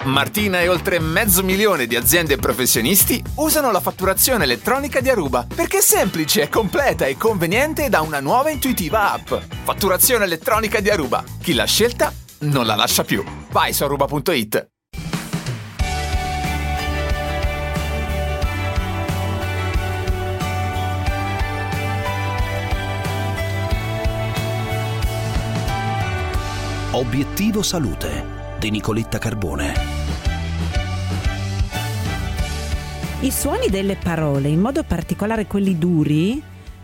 Martina e oltre 500.000 di aziende e professionisti usano la fatturazione elettronica di Aruba perché è semplice, è completa e conveniente da una nuova e intuitiva app. Fatturazione elettronica di Aruba. Chi l'ha scelta non la lascia più. Vai su aruba.it. Obiettivo Salute di Nicoletta Carbone. I suoni delle parole, in modo particolare quelli duri,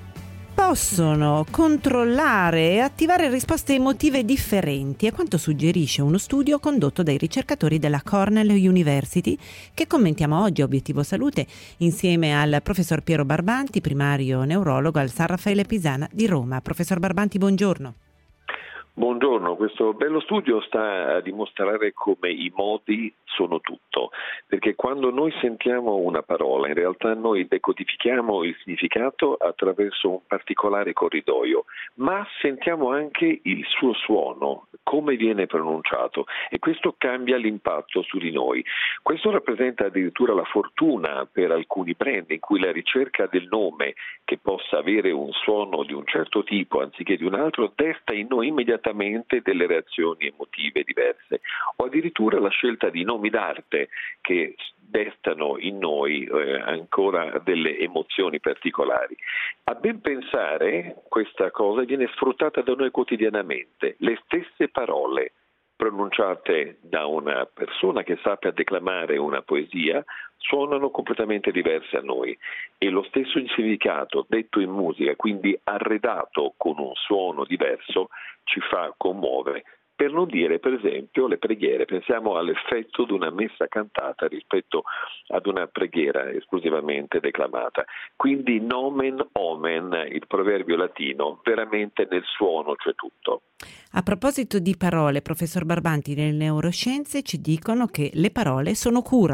possono controllare e attivare risposte emotive differenti, è quanto suggerisce uno studio condotto dai ricercatori della Cornell University, che commentiamo oggi a Obiettivo Salute insieme al professor Piero Barbanti, primario neurologo al San Raffaele Pisana di Roma. Professor Barbanti, buongiorno. Buongiorno, questo bello studio sta a dimostrare come i modi sono tutto, perché quando noi sentiamo una parola, in realtà noi decodifichiamo il significato attraverso un particolare corridoio, ma sentiamo anche il suo suono, come viene pronunciato, e questo cambia l'impatto su di noi. Questo rappresenta addirittura la fortuna per alcuni brand in cui la ricerca del nome che possa avere un suono di un certo tipo anziché di un altro desta in noi immediatamente delle reazioni emotive diverse, o addirittura la scelta di nomi d'arte che destano in noi ancora delle emozioni particolari. A ben pensare, questa cosa viene sfruttata da noi quotidianamente. Le stesse parole pronunciate da una persona che sappia declamare una poesia suonano completamente diverse a noi, e lo stesso significato detto in musica, quindi arredato con un suono diverso, ci fa commuovere. Per non dire, per esempio, le preghiere. Pensiamo all'effetto di una messa cantata rispetto ad una preghiera esclusivamente declamata. Quindi nomen omen, il proverbio latino, veramente nel suono c'è tutto. A proposito di parole, professor Barbanti, le neuroscienze ci dicono che le parole sono cura.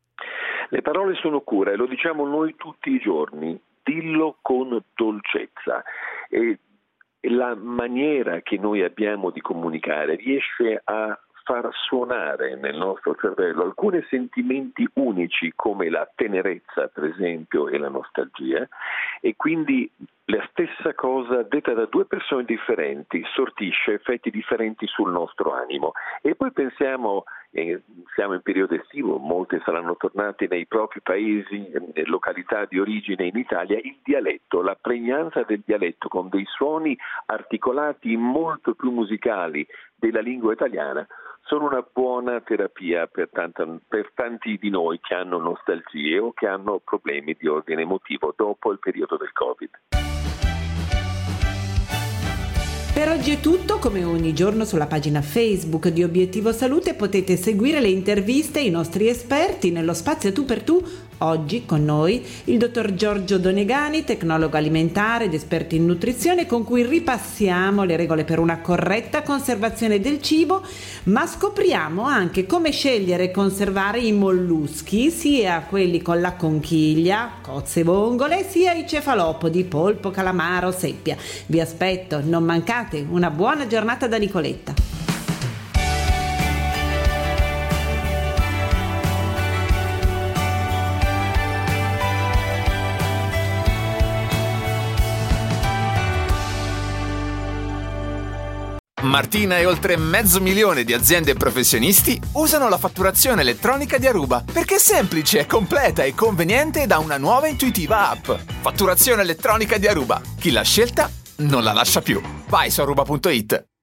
Le parole sono cura e lo diciamo noi tutti i giorni. Dillo con dolcezza. E la maniera che noi abbiamo di comunicare riesce a far suonare nel nostro cervello alcuni sentimenti unici come la tenerezza, per esempio, e la nostalgia, e quindi la stessa cosa detta da due persone differenti sortisce effetti differenti sul nostro animo. E poi pensiamo, siamo in periodo estivo, molti saranno tornati nei propri paesi, località di origine in Italia, il dialetto, la pregnanza del dialetto con dei suoni articolati molto più musicali della lingua italiana sono una buona terapia per tanti di noi che hanno nostalgie o che hanno problemi di ordine emotivo dopo il periodo del Covid. Per oggi è tutto. Come ogni giorno sulla pagina Facebook di Obiettivo Salute potete seguire le interviste ai nostri esperti nello spazio Tu per Tu. Oggi con noi il dottor Giorgio Donegani, tecnologo alimentare ed esperto in nutrizione, con cui ripassiamo le regole per una corretta conservazione del cibo, ma scopriamo anche come scegliere e conservare i molluschi, sia quelli con la conchiglia, cozze e vongole, sia i cefalopodi, polpo, calamaro, seppia. Vi aspetto, non mancate, una buona giornata da Nicoletta. Martina e oltre 500.000 di aziende e professionisti usano la fatturazione elettronica di Aruba perché è semplice, è completa e conveniente da una nuova e intuitiva app. Fatturazione elettronica di Aruba. Chi l'ha scelta non la lascia più. Vai su aruba.it.